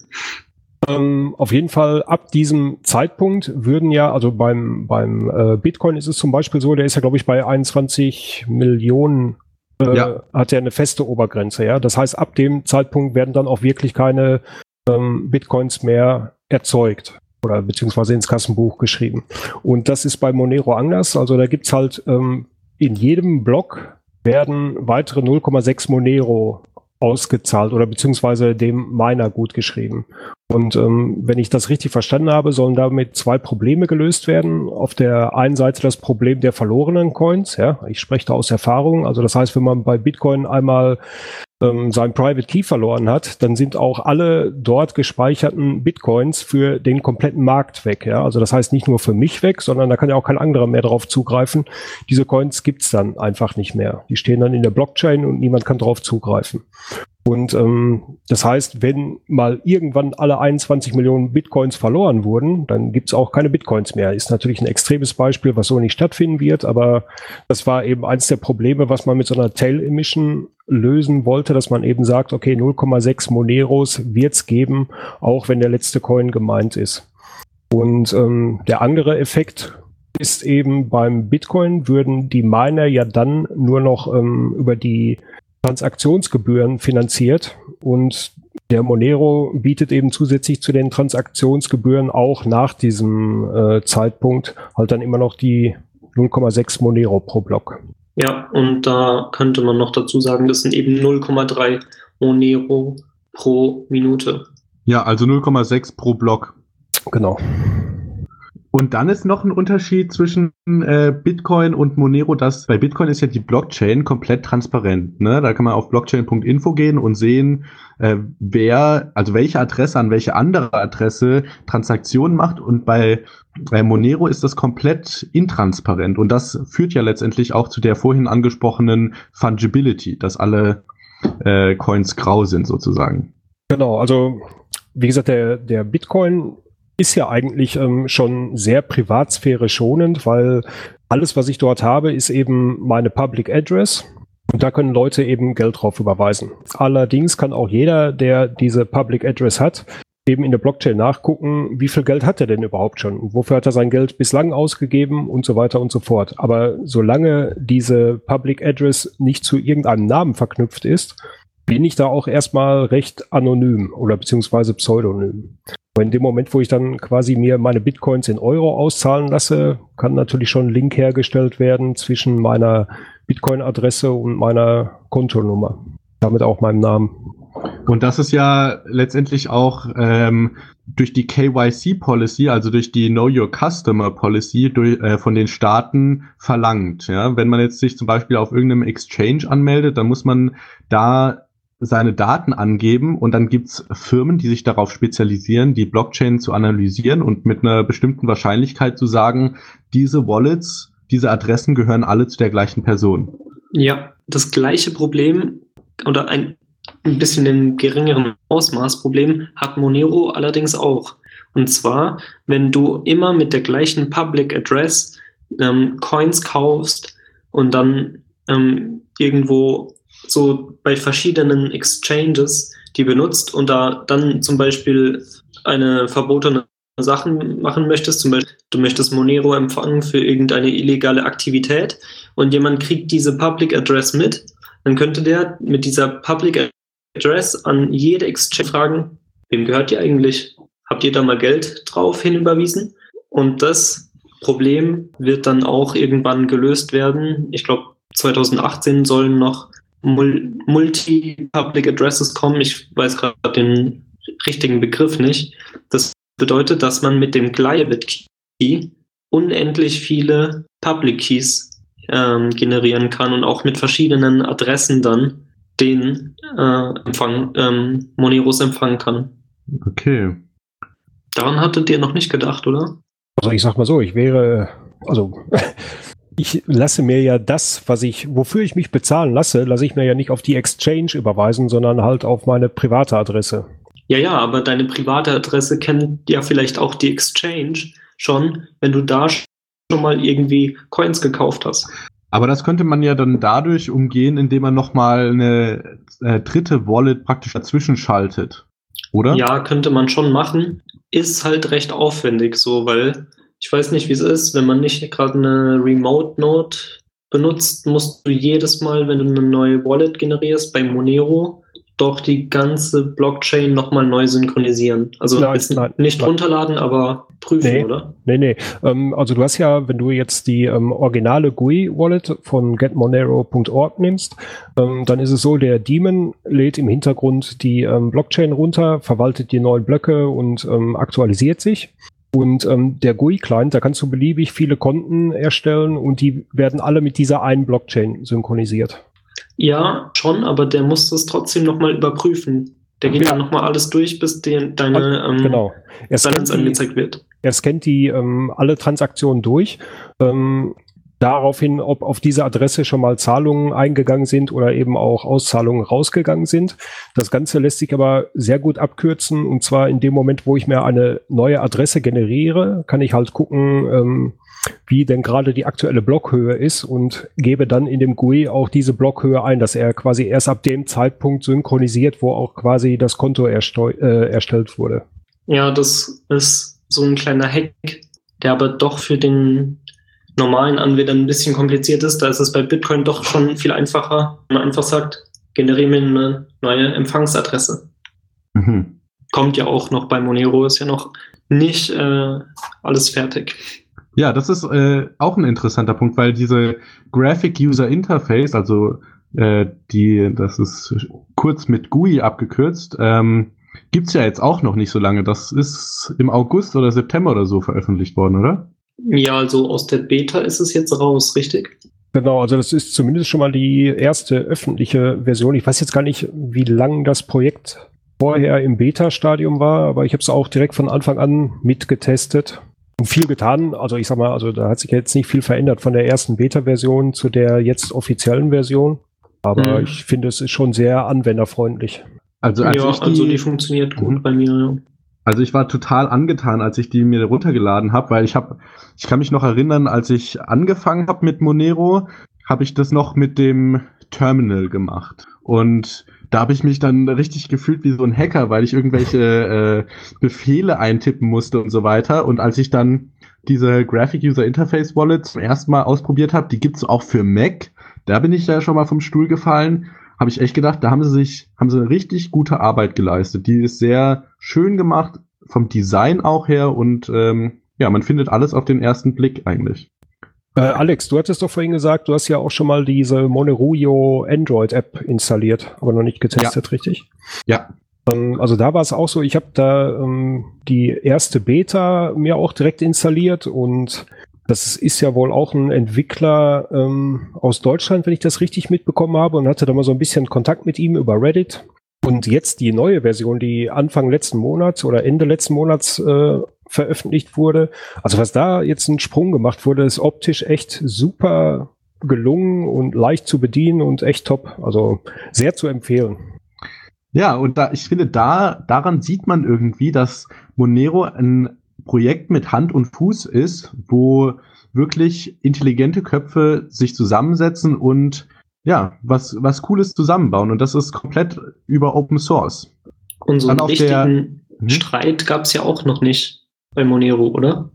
Ähm, auf jeden Fall ab diesem Zeitpunkt würden ja, also beim, beim äh, Bitcoin ist es zum Beispiel so, der ist ja, glaube ich, bei einundzwanzig Millionen, äh, Ja. hat er eine feste Obergrenze, ja. Das heißt, ab dem Zeitpunkt werden dann auch wirklich keine ähm, Bitcoins mehr erzeugt oder beziehungsweise ins Kassenbuch geschrieben. Und das ist bei Monero anders. Also da gibt's halt ähm, in jedem Block werden weitere null Komma sechs Monero ausgezahlt oder beziehungsweise dem Miner gut geschrieben. Und ähm, wenn ich das richtig verstanden habe, sollen damit zwei Probleme gelöst werden. Auf der einen Seite das Problem der verlorenen Coins. Ja, ich spreche da aus Erfahrung. Also das heißt, wenn man bei Bitcoin einmal ähm, sein Private Key verloren hat, dann sind auch alle dort gespeicherten Bitcoins für den kompletten Markt weg. Ja, also das heißt nicht nur für mich weg, sondern da kann ja auch kein anderer mehr drauf zugreifen. Diese Coins gibt's dann einfach nicht mehr. Die stehen dann in der Blockchain und niemand kann drauf zugreifen. Und ähm, das heißt, wenn mal irgendwann alle einundzwanzig Millionen Bitcoins verloren wurden, dann gibt's auch keine Bitcoins mehr. Ist natürlich ein extremes Beispiel, was so nicht stattfinden wird, aber das war eben eins der Probleme, was man mit so einer Tail Emission lösen wollte, dass man eben sagt, okay, null Komma sechs Moneros wird's geben, auch wenn der letzte Coin gemeint ist. Und ähm, der andere Effekt ist eben beim Bitcoin würden die Miner ja dann nur noch ähm, über die Transaktionsgebühren finanziert und der Monero bietet eben zusätzlich zu den Transaktionsgebühren auch nach diesem äh, Zeitpunkt halt dann immer noch die null Komma sechs Monero pro Block. Ja, und da könnte man noch dazu sagen, das sind eben null Komma drei Monero pro Minute. Ja, also null Komma sechs pro Block. Genau. Und dann ist noch ein Unterschied zwischen äh, Bitcoin und Monero, dass bei Bitcoin ist ja die Blockchain komplett transparent. Ne? Da kann man auf blockchain punkt info gehen und sehen, äh, wer, also welche Adresse an welche andere Adresse Transaktionen macht. Und bei, bei Monero ist das komplett intransparent. Und das führt ja letztendlich auch zu der vorhin angesprochenen Fungibility, dass alle äh, Coins grau sind sozusagen. Genau, also wie gesagt, der, der Bitcoin ist ja eigentlich ähm, schon sehr Privatsphäre schonend, weil alles, was ich dort habe, ist eben meine Public Address und da können Leute eben Geld drauf überweisen. Allerdings kann auch jeder, der diese Public Address hat, eben in der Blockchain nachgucken, wie viel Geld hat er denn überhaupt schon und wofür hat er sein Geld bislang ausgegeben und so weiter und so fort. Aber solange diese Public Address nicht zu irgendeinem Namen verknüpft ist, bin ich da auch erstmal recht anonym oder beziehungsweise pseudonym. Aber in dem Moment, wo ich dann quasi mir meine Bitcoins in Euro auszahlen lasse, kann natürlich schon ein Link hergestellt werden zwischen meiner Bitcoin-Adresse und meiner Kontonummer. Damit auch meinem Namen. Und das ist ja letztendlich auch ähm, durch die K Y C-Policy, also durch die Know Your Customer Policy durch, äh, von den Staaten verlangt. Ja? Wenn man jetzt sich zum Beispiel auf irgendeinem Exchange anmeldet, dann muss man da seine Daten angeben und dann gibt's Firmen, die sich darauf spezialisieren, die Blockchain zu analysieren und mit einer bestimmten Wahrscheinlichkeit zu sagen, diese Wallets, diese Adressen gehören alle zu der gleichen Person. Ja, das gleiche Problem oder ein ein bisschen in geringeren Ausmaß Problem hat Monero allerdings auch. Und zwar, wenn du immer mit der gleichen Public Address ähm, Coins kaufst und dann ähm, irgendwo so bei verschiedenen Exchanges die benutzt und da dann zum Beispiel eine verbotene Sachen machen möchtest, zum Beispiel du möchtest Monero empfangen für irgendeine illegale Aktivität und jemand kriegt diese Public Address mit, dann könnte der mit dieser Public Address an jede Exchange fragen, wem gehört die eigentlich? Habt ihr da mal Geld drauf hinüberwiesen? Und das Problem wird dann auch irgendwann gelöst werden. Ich glaube, zwanzig achtzehn sollen noch Mul- Multi-Public Addresses kommen. Ich weiß gerade den richtigen Begriff nicht. Das bedeutet, dass man mit dem Glyabit Key unendlich viele Public Keys ähm, generieren kann und auch mit verschiedenen Adressen dann den äh, Empfang, ähm, Moneros empfangen kann. Okay. Daran hattet ihr noch nicht gedacht, oder? Also ich sag mal so, ich wäre, also ich lasse mir ja das, was ich, wofür ich mich bezahlen lasse, lasse ich mir ja nicht auf die Exchange überweisen, sondern halt auf meine private Adresse. Ja, ja, aber deine private Adresse kennt ja vielleicht auch die Exchange schon, wenn du da schon mal irgendwie Coins gekauft hast. Aber das könnte man ja dann dadurch umgehen, indem man nochmal eine äh, dritte Wallet praktisch dazwischen schaltet, oder? Ja, könnte man schon machen. Ist halt recht aufwendig so, weil ich weiß nicht, wie es ist, wenn man nicht gerade eine Remote Node benutzt, musst du jedes Mal, wenn du eine neue Wallet generierst bei Monero, doch die ganze Blockchain nochmal neu synchronisieren. Also Nein, jetzt nein, nicht nein. runterladen, aber prüfen, Nee. oder? Nee, nee. Ähm, also du hast ja, wenn du jetzt die ähm, originale G U I-Wallet von get monero punkt org nimmst, ähm, dann ist es so, der Daemon lädt im Hintergrund die ähm, Blockchain runter, verwaltet die neuen Blöcke und ähm, aktualisiert sich. Und ähm, der G U I-Client, da kannst du beliebig viele Konten erstellen und die werden alle mit dieser einen Blockchain synchronisiert. Ja, schon, aber der muss das trotzdem nochmal überprüfen. Der geht Ja. dann nochmal alles durch, bis die, deine ähm, Genau. Er Balance scannt die, angezeigt wird. er scannt die ähm, alle Transaktionen durch. Ähm, daraufhin, ob auf diese Adresse schon mal Zahlungen eingegangen sind oder eben auch Auszahlungen rausgegangen sind. Das Ganze lässt sich aber sehr gut abkürzen. Und zwar in dem Moment, wo ich mir eine neue Adresse generiere, kann ich halt gucken, ähm, wie denn gerade die aktuelle Blockhöhe ist und gebe dann in dem G U I auch diese Blockhöhe ein, dass er quasi erst ab dem Zeitpunkt synchronisiert, wo auch quasi das Konto ersteu- äh, erstellt wurde. Ja, das ist so ein kleiner Hack, der aber doch für den normalen Anwender ein bisschen kompliziert ist. Da ist es bei Bitcoin doch schon viel einfacher, wenn man einfach sagt, generiere mir eine neue Empfangsadresse. Mhm. Kommt ja auch noch bei Monero, ist ja noch nicht äh, alles fertig. Ja, das ist äh, auch ein interessanter Punkt, weil diese Graphic User Interface, also äh, die, das ist kurz mit G U I abgekürzt, ähm, gibt's ja jetzt auch noch nicht so lange. Das ist im August oder September oder so veröffentlicht worden, oder? Ja, also aus der Beta ist es jetzt raus, richtig? Genau, also das ist zumindest schon mal die erste öffentliche Version. Ich weiß jetzt gar nicht, wie lang das Projekt vorher im Beta-Stadium war, aber ich habe es auch direkt von Anfang an mitgetestet. Und viel getan, also ich sag mal, also da hat sich jetzt nicht viel verändert von der ersten Beta-Version zu der jetzt offiziellen Version. Aber Mhm. ich finde, es ist schon sehr anwenderfreundlich. Also als Ja, ich die, also die funktioniert gut Mhm. bei mir. Ja. Also ich war total angetan, als ich die mir runtergeladen habe, weil ich habe, ich kann mich noch erinnern, als ich angefangen habe mit Monero, habe ich das noch mit dem Terminal gemacht. Und da habe ich mich dann richtig gefühlt wie so ein Hacker, weil ich irgendwelche äh, Befehle eintippen musste und so weiter. Und als ich dann diese Graphic User Interface Wallet zum ersten Mal ausprobiert habe, die gibt's auch für Mac. Da bin ich ja schon mal vom Stuhl gefallen. habe ich echt gedacht, da haben sie sich, haben sie eine richtig gute Arbeit geleistet. Die ist sehr schön gemacht, vom Design auch her und ähm, ja, man findet alles auf den ersten Blick eigentlich. Äh, Alex, du hattest doch vorhin gesagt, du hast ja auch schon mal diese Monerujo Android-App installiert, aber noch nicht getestet, ja. Richtig? Ja. Ähm, also da war es auch so, ich habe da ähm, die erste Beta mir auch direkt installiert und das ist ja wohl auch ein Entwickler ähm, aus Deutschland, wenn ich das richtig mitbekommen habe, und hatte da mal so ein bisschen Kontakt mit ihm über Reddit. Und jetzt die neue Version, die Anfang letzten Monats oder Ende letzten Monats äh, veröffentlicht wurde. Also was da jetzt ein Sprung gemacht wurde, ist optisch echt super gelungen und leicht zu bedienen und echt top. Also sehr zu empfehlen. Ja, und da, ich finde, da daran sieht man irgendwie, dass Monero ein Projekt mit Hand und Fuß ist, wo wirklich intelligente Köpfe sich zusammensetzen und ja, was, was Cooles zusammenbauen. Und das ist komplett über Open Source. Und so einen richtigen der, Streit gab es ja auch noch nicht bei Monero, oder?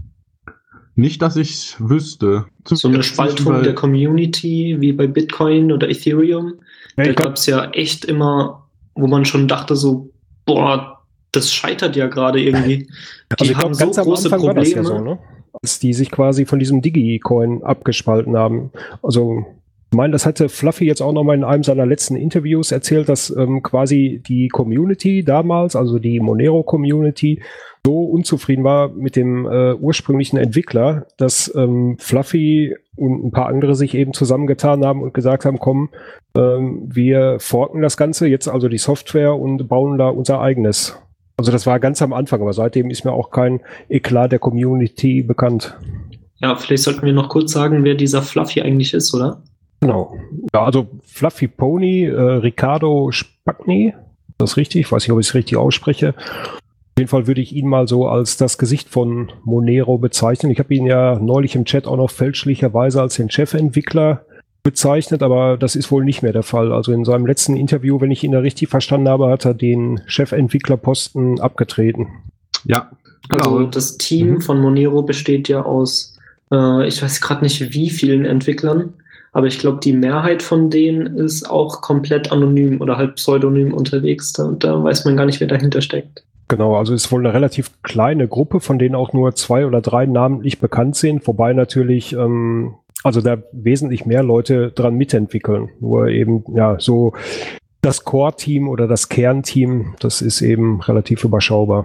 Nicht, dass ich wüsste. So eine Spaltung der Community wie bei Bitcoin oder Ethereum. Ja, da gab es ja echt immer, wo man schon dachte so, boah, das scheitert ja gerade irgendwie. Die also ich haben glaub, so große Probleme. War das ja so, ne? Als die sich quasi von diesem Digi-Coin abgespalten haben. Also ich meine, das hatte Fluffy jetzt auch nochmal in einem seiner letzten Interviews erzählt, dass ähm, quasi die Community damals, also die Monero-Community, so unzufrieden war mit dem äh, ursprünglichen Entwickler, dass ähm, Fluffy und ein paar andere sich eben zusammengetan haben und gesagt haben, komm, ähm, wir forken das Ganze, jetzt also die Software und bauen da unser eigenes. Also das war ganz am Anfang, aber seitdem ist mir auch kein Eklat der Community bekannt. Ja, vielleicht sollten wir noch kurz sagen, wer dieser Fluffy eigentlich ist, oder? Genau. Ja, also Fluffy Pony, äh, Riccardo Spagni, das ist richtig, ich weiß nicht, ob ich es richtig ausspreche. Auf jeden Fall würde ich ihn mal so als das Gesicht von Monero bezeichnen. Ich habe ihn ja neulich im Chat auch noch fälschlicherweise als den Chefentwickler bezeichnet, aber das ist wohl nicht mehr der Fall. Also in seinem letzten Interview, wenn ich ihn da richtig verstanden habe, hat er den Chefentwicklerposten abgetreten. Ja, genau. Also das Team mhm. von Monero besteht ja aus, äh, ich weiß gerade nicht wie vielen Entwicklern, aber ich glaube, die Mehrheit von denen ist auch komplett anonym oder halt pseudonym unterwegs. Da, da weiß man gar nicht, wer dahinter steckt. Genau, also ist wohl eine relativ kleine Gruppe, von denen auch nur zwei oder drei namentlich bekannt sind, wobei natürlich, ähm, also da wesentlich mehr Leute dran mitentwickeln. Nur eben, ja, so das Core-Team oder das Kernteam, das ist eben relativ überschaubar.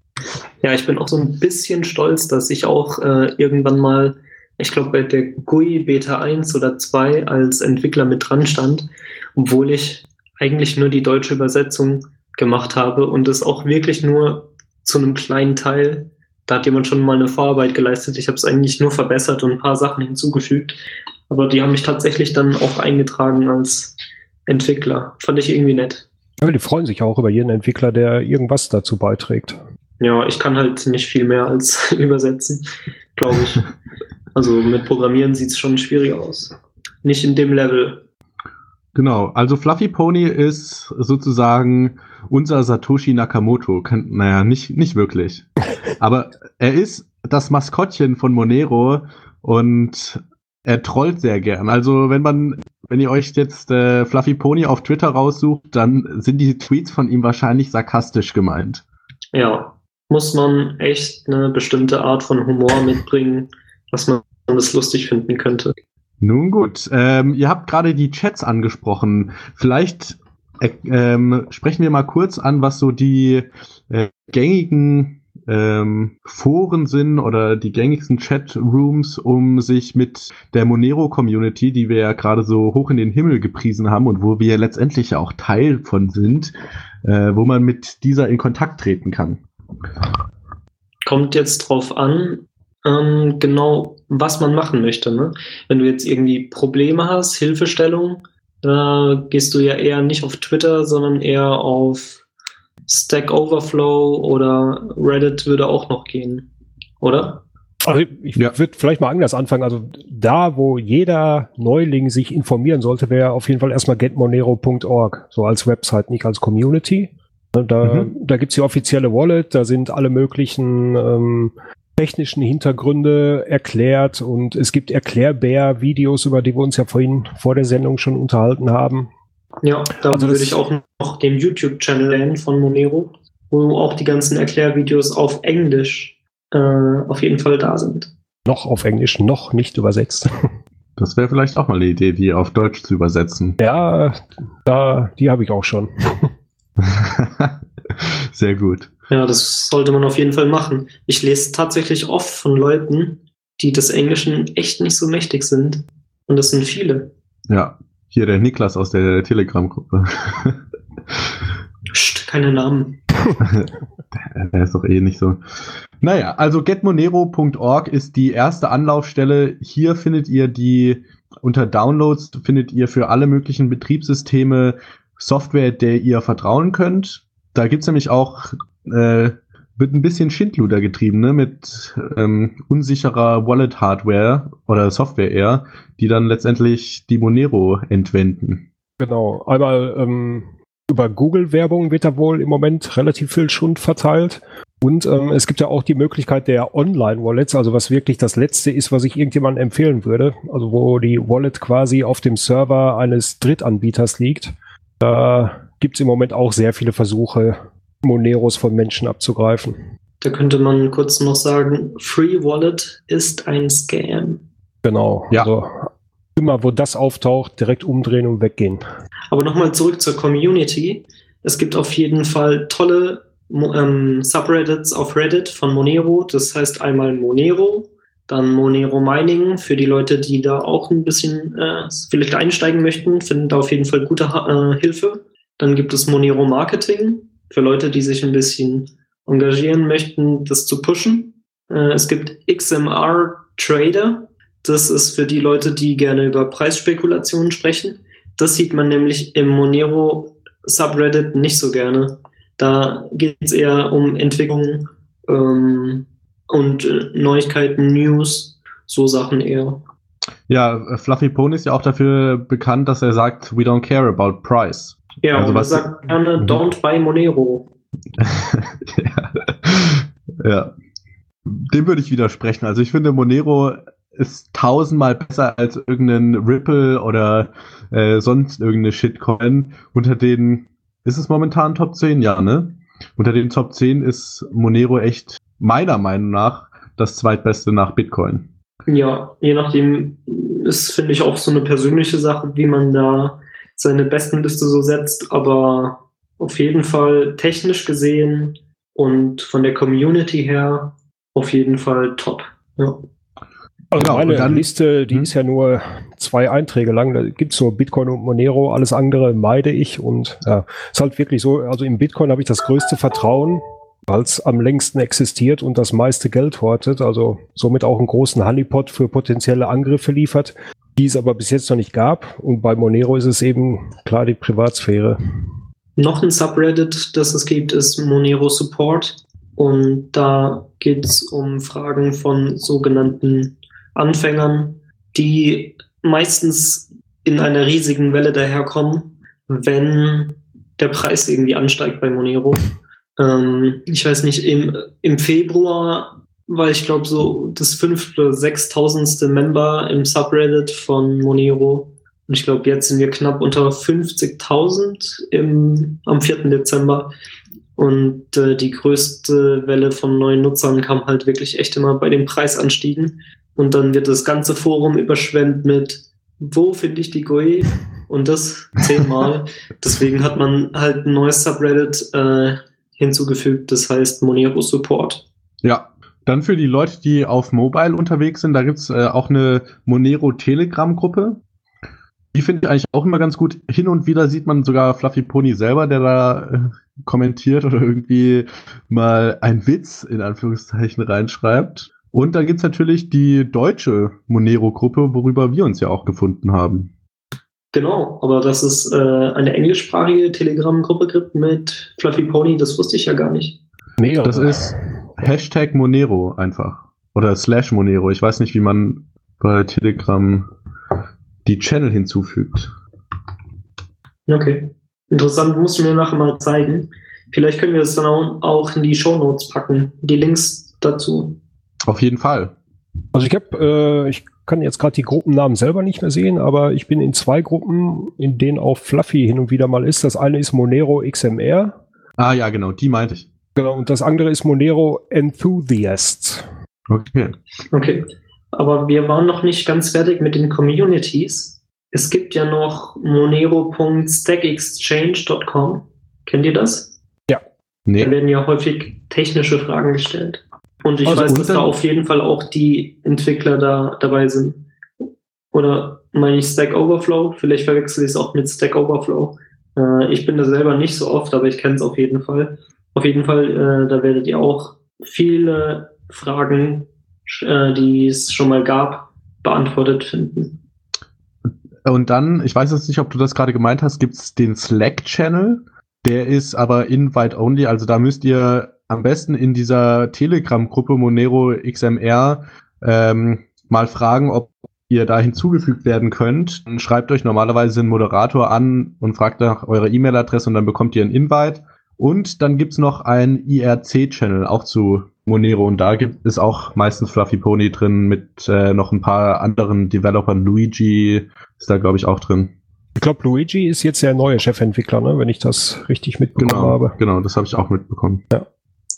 Ja, ich bin auch so ein bisschen stolz, dass ich auch äh, irgendwann mal, ich glaube bei der G U I Beta eins oder zwei als Entwickler mit dran stand, obwohl ich eigentlich nur die deutsche Übersetzung gemacht habe und es auch wirklich nur zu einem kleinen Teil, da hat jemand schon mal eine Vorarbeit geleistet. Ich habe es eigentlich nur verbessert und ein paar Sachen hinzugefügt, aber die haben mich tatsächlich dann auch eingetragen als Entwickler. Fand ich irgendwie nett. Ja, die freuen sich auch über jeden Entwickler, der irgendwas dazu beiträgt. Ja, ich kann halt nicht viel mehr als übersetzen, glaube ich. Also mit Programmieren sieht es schon schwierig aus. Nicht in dem Level. Genau, also Fluffy Pony ist sozusagen unser Satoshi Nakamoto. Naja, nicht, nicht wirklich. Aber er ist das Maskottchen von Monero und er trollt sehr gern. Also wenn man, wenn ihr euch jetzt äh, Fluffy Pony auf Twitter raussucht, dann sind die Tweets von ihm wahrscheinlich sarkastisch gemeint. Ja, muss man echt eine bestimmte Art von Humor mitbringen, dass man das lustig finden könnte. Nun gut, ähm, ihr habt gerade die Chats angesprochen. Vielleicht äh, ähm, sprechen wir mal kurz an, was so die äh, gängigen ähm, Foren sind oder die gängigsten Chatrooms, um sich mit der Monero-Community, die wir ja gerade so hoch in den Himmel gepriesen haben und wo wir letztendlich ja auch Teil von sind, äh, wo man mit dieser in Kontakt treten kann. Kommt jetzt drauf an, ähm, genau was man machen möchte. Ne? Wenn du jetzt irgendwie Probleme hast, Hilfestellung, äh, gehst du ja eher nicht auf Twitter, sondern eher auf Stack Overflow oder Reddit würde auch noch gehen, oder? Also ich ja. würde vielleicht mal anders anfangen. Also da, wo jeder Neuling sich informieren sollte, wäre auf jeden Fall erstmal get monero punkt org, so als Website, nicht als Community. Da, mhm. da gibt es die offizielle Wallet, da sind alle möglichen ähm, technischen Hintergründe erklärt und es gibt Erklärbär-Videos, über die wir uns ja vorhin vor der Sendung schon unterhalten haben. Ja, da Also würde das- ich auch noch den YouTube-Channel nennen von Monero, wo auch die ganzen Erklärvideos auf Englisch äh, auf jeden Fall da sind. Noch auf Englisch, noch nicht übersetzt. Das wäre vielleicht auch mal eine Idee, die auf Deutsch zu übersetzen. Ja, da, die habe ich auch schon. Sehr gut. Ja, das sollte man auf jeden Fall machen. Ich lese tatsächlich oft von Leuten, die des Englischen echt nicht so mächtig sind. Und das sind viele. Ja, hier der Niklas aus der Telegram-Gruppe. Psst, keine Namen. Der ist doch eh nicht so. Naja, also get monero punkt org ist die erste Anlaufstelle. Hier findet ihr die, unter Downloads findet ihr für alle möglichen Betriebssysteme Software, der ihr vertrauen könnt. Da gibt's nämlich auch, äh, wird ein bisschen Schindluder getrieben, ne, mit ähm, unsicherer Wallet-Hardware oder Software eher, die dann letztendlich die Monero entwenden. Genau. Einmal ähm, über Google-Werbung wird da wohl im Moment relativ viel Schund verteilt. Und ähm, es gibt ja auch die Möglichkeit der Online-Wallets, also was wirklich das Letzte ist, was ich irgendjemandem empfehlen würde. Also wo die Wallet quasi auf dem Server eines Drittanbieters liegt. Da gibt es im Moment auch sehr viele Versuche, Moneros von Menschen abzugreifen. Da könnte man kurz noch sagen, Free Wallet ist ein Scam. Genau. Ja. Also immer, wo das auftaucht, direkt umdrehen und weggehen. Aber nochmal zurück zur Community. Es gibt auf jeden Fall tolle ähm, Subreddits auf Reddit von Monero. Das heißt einmal Monero, dann Monero Mining für die Leute, die da auch ein bisschen äh, vielleicht einsteigen möchten, finden da auf jeden Fall gute äh, Hilfe. Dann gibt es Monero Marketing für Leute, die sich ein bisschen engagieren möchten, das zu pushen. Äh, es gibt X M R Trader. Das ist für die Leute, die gerne über Preisspekulationen sprechen. Das sieht man nämlich im Monero Subreddit nicht so gerne. Da geht es eher um Entwicklung ähm, und äh, Neuigkeiten, News, so Sachen eher. Ja, Fluffy Pony ist ja auch dafür bekannt, dass er sagt, we don't care about price. Ja, Also und was- er sagt gerne, Mhm. don't buy Monero. ja. ja. Dem würde ich widersprechen. Also ich finde, Monero ist tausendmal besser als irgendein Ripple oder äh, sonst irgendeine Shitcoin. Unter den, ist es momentan Top zehn? Ja, ne? Unter den Top zehn ist Monero echt meiner Meinung nach das zweitbeste nach Bitcoin. Ja, je nachdem ist, finde ich, auch so eine persönliche Sache, wie man da seine Bestenliste so setzt, aber auf jeden Fall technisch gesehen und von der Community her auf jeden Fall top. Ja. Also Genau, meine und dann- Liste, die Hm? ist ja nur zwei Einträge lang. Da gibt es nur Bitcoin und Monero. Alles andere meide ich. Und ja, ist halt wirklich so, also im Bitcoin habe ich das größte Vertrauen, weil es am längsten existiert und das meiste Geld hortet. Also somit auch einen großen Honeypot für potenzielle Angriffe liefert, die es aber bis jetzt noch nicht gab. Und bei Monero ist es eben klar die Privatsphäre. Noch ein Subreddit, das es gibt, ist Monero Support. Und da geht es um Fragen von sogenannten Anfängern, die meistens in einer riesigen Welle daherkommen, wenn der Preis irgendwie ansteigt bei Monero. Ähm, ich weiß nicht, im, im Februar war ich glaube so das fünfte oder sechstausendste Member im Subreddit von Monero. Und ich glaube, jetzt sind wir knapp unter fünfzigtausend im, am vierten Dezember. Und äh, die größte Welle von neuen Nutzern kam halt wirklich echt immer bei den Preisanstiegen. Und dann wird das ganze Forum überschwemmt mit, wo finde ich die G O E? Und das zehnmal. Deswegen hat man halt ein neues Subreddit äh, hinzugefügt, das heißt Monero Support. Ja, dann für die Leute, die auf Mobile unterwegs sind, da gibt's äh, auch eine Monero Telegram-Gruppe. Die finde ich eigentlich auch immer ganz gut. Hin und wieder sieht man sogar Fluffy Pony selber, der da äh, kommentiert oder irgendwie mal einen Witz in Anführungszeichen reinschreibt. Und dann gibt's natürlich die deutsche Monero-Gruppe, worüber wir uns ja auch gefunden haben. Genau, aber dass es äh, eine englischsprachige Telegram-Gruppe gibt mit Fluffy Pony, das wusste ich ja gar nicht. Mehrere. Das ist Hashtag Monero einfach. Oder slash Monero. Ich weiß nicht, wie man bei Telegram die Channel hinzufügt. Okay, interessant, musst du mir nachher mal zeigen. Vielleicht können wir das dann auch in die Shownotes packen, die Links dazu. Auf jeden Fall. Also ich habe, äh, ich kann jetzt gerade die Gruppennamen selber nicht mehr sehen, aber ich bin in zwei Gruppen, in denen auch Fluffy hin und wieder mal ist. Das eine ist Monero X M R. Ah ja, genau, die meinte ich. Genau, und das andere ist Monero Enthusiasts. Okay. Okay. Aber wir waren noch nicht ganz fertig mit den Communities. Es gibt ja noch monero punkt stack exchange punkt com. Kennt ihr das? Ja. Nee. Da werden ja häufig technische Fragen gestellt. Und ich Also weiß, dass unter- da auf jeden Fall auch die Entwickler da dabei sind. Oder meine ich Stack Overflow? Vielleicht verwechsel ich es auch mit Stack Overflow. Äh, ich bin da selber nicht so oft, aber ich kenne es auf jeden Fall. Auf jeden Fall, äh, da werdet ihr auch viele Fragen, äh, die es schon mal gab, beantwortet finden. Und dann, ich weiß jetzt nicht, ob du das gerade gemeint hast, gibt es den Slack-Channel. Der ist aber Invite-only, also da müsst ihr am besten in dieser Telegram-Gruppe Monero X M R ähm, mal fragen, ob ihr da hinzugefügt werden könnt. Dann schreibt euch normalerweise einen Moderator an und fragt nach eurer E-Mail-Adresse und dann bekommt ihr einen Invite. Und dann gibt's noch einen I R C-Channel, auch zu Monero. Und da gibt es auch meistens Fluffy Pony drin mit äh, noch ein paar anderen Developern. Luigi ist da, glaube ich, auch drin. Ich glaube, Luigi ist jetzt der neue Chefentwickler, ne? Wenn ich das richtig mitbekommen Genau, habe. genau, das habe ich auch mitbekommen. Ja.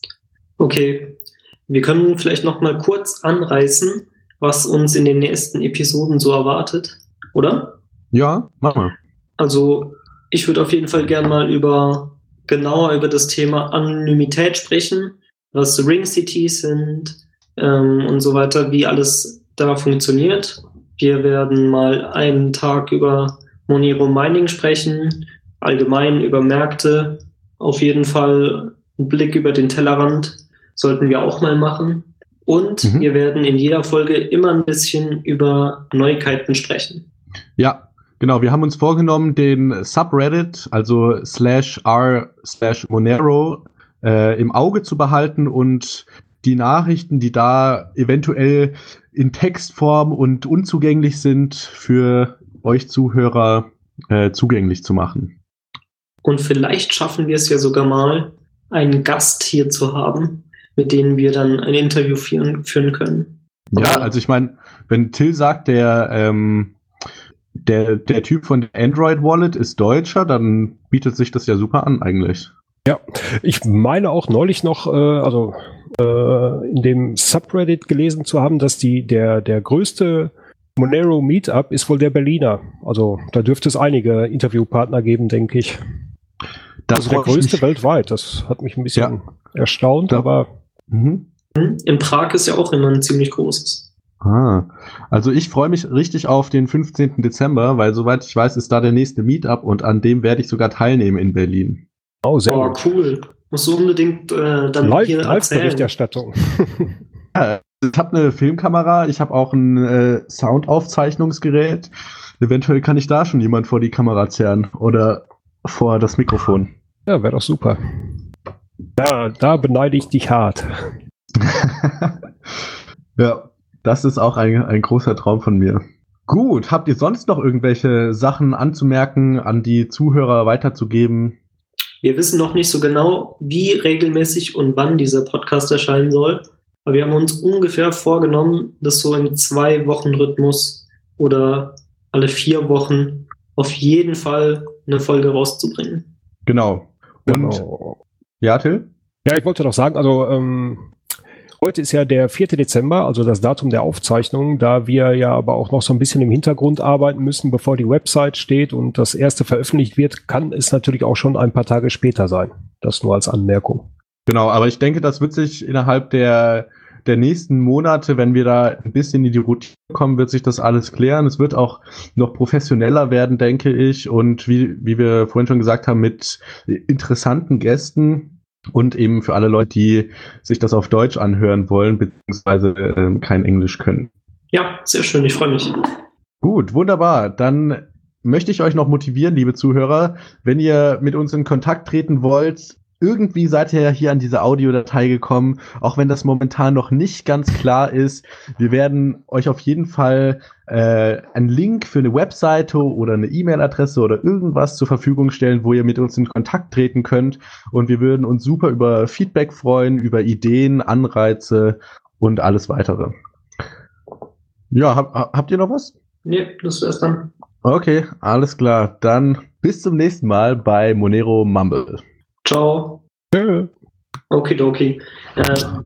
Okay, wir können vielleicht noch mal kurz anreißen, was uns in den nächsten Episoden so erwartet, oder? Ja, mach mal. Also ich würde auf jeden Fall gern mal über genauer über das Thema Anonymität sprechen, was Ring Cities sind ähm, und so weiter, wie alles da funktioniert. Wir werden mal einen Tag über Monero Mining sprechen, allgemein über Märkte, auf jeden Fall einen Blick über den Tellerrand sollten wir auch mal machen. Und Mhm. wir werden in jeder Folge immer ein bisschen über Neuigkeiten sprechen. Ja, genau. Wir haben uns vorgenommen, den Subreddit, also slash r slash Monero, äh, im Auge zu behalten und die Nachrichten, die da eventuell in Textform und unzugänglich sind, für euch Zuhörer äh, zugänglich zu machen. Und vielleicht schaffen wir es ja sogar mal, einen Gast hier zu haben, mit dem wir dann ein Interview führen, führen können. Ja, Aber- also ich meine, wenn Till sagt, der, ähm, der, der Typ von der Android Wallet ist Deutscher, dann bietet sich das ja super an eigentlich. Ich meine auch neulich noch, äh, also äh, in dem Subreddit gelesen zu haben, dass die der der größte Monero Meetup ist wohl der Berliner. Also da dürfte es einige Interviewpartner geben, denke ich. Das Also der freut mich. größte weltweit. Das hat mich ein bisschen erstaunt, Ja. aber Mhm. In Prag ist ja auch immer ein ziemlich großes. Ah, also ich freue mich richtig auf den fünfzehnten Dezember, weil soweit ich weiß, ist da der nächste Meetup und an dem werde ich sogar teilnehmen in Berlin. oh, sehr Oh, gut. cool. Musst du unbedingt äh, dann Live, hier erzählen. Live-Berichterstattung. Ja, ich habe eine Filmkamera, ich habe auch ein äh, Soundaufzeichnungsgerät. Eventuell kann ich da schon jemand vor die Kamera zerren oder vor das Mikrofon. Ja, wäre doch super. Ja, da beneide ich dich hart. Ja, das ist auch ein, ein großer Traum von mir. Gut, habt ihr sonst noch irgendwelche Sachen anzumerken, an die Zuhörer weiterzugeben? Wir wissen noch nicht so genau, wie regelmäßig und wann dieser Podcast erscheinen soll. Aber wir haben uns ungefähr vorgenommen, das so im Zwei-Wochen-Rhythmus oder alle vier Wochen auf jeden Fall eine Folge rauszubringen. Genau. Und Genau. ja, Till? Ja, ich wollte noch sagen, also ähm, heute ist ja der vierte Dezember, also das Datum der Aufzeichnung, da wir ja aber auch noch so ein bisschen im Hintergrund arbeiten müssen, bevor die Website steht und das erste veröffentlicht wird, kann es natürlich auch schon ein paar Tage später sein. Das nur als Anmerkung. Genau, aber ich denke, das wird sich innerhalb der, der nächsten Monate, wenn wir da ein bisschen in die Routine kommen, wird sich das alles klären. Es wird auch noch professioneller werden, denke ich. Und wie, wie wir vorhin schon gesagt haben, mit interessanten Gästen und eben für alle Leute, die sich das auf Deutsch anhören wollen, beziehungsweise äh, kein Englisch können. Ja, sehr schön, ich freue mich. Gut, wunderbar. Dann möchte ich euch noch motivieren, liebe Zuhörer, wenn ihr mit uns in Kontakt treten wollt. Irgendwie seid ihr ja hier an diese Audiodatei gekommen, auch wenn das momentan noch nicht ganz klar ist. Wir werden euch auf jeden Fall äh, einen Link für eine Webseite oder eine E-Mail-Adresse oder irgendwas zur Verfügung stellen, wo ihr mit uns in Kontakt treten könnt. Und wir würden uns super über Feedback freuen, über Ideen, Anreize und alles weitere. Ja, hab, habt ihr noch was? Nee, das wär's dann. Okay, alles klar. Dann bis zum nächsten Mal bei Monero Mumble. Ciao. Tschö. Okidoki. Äh,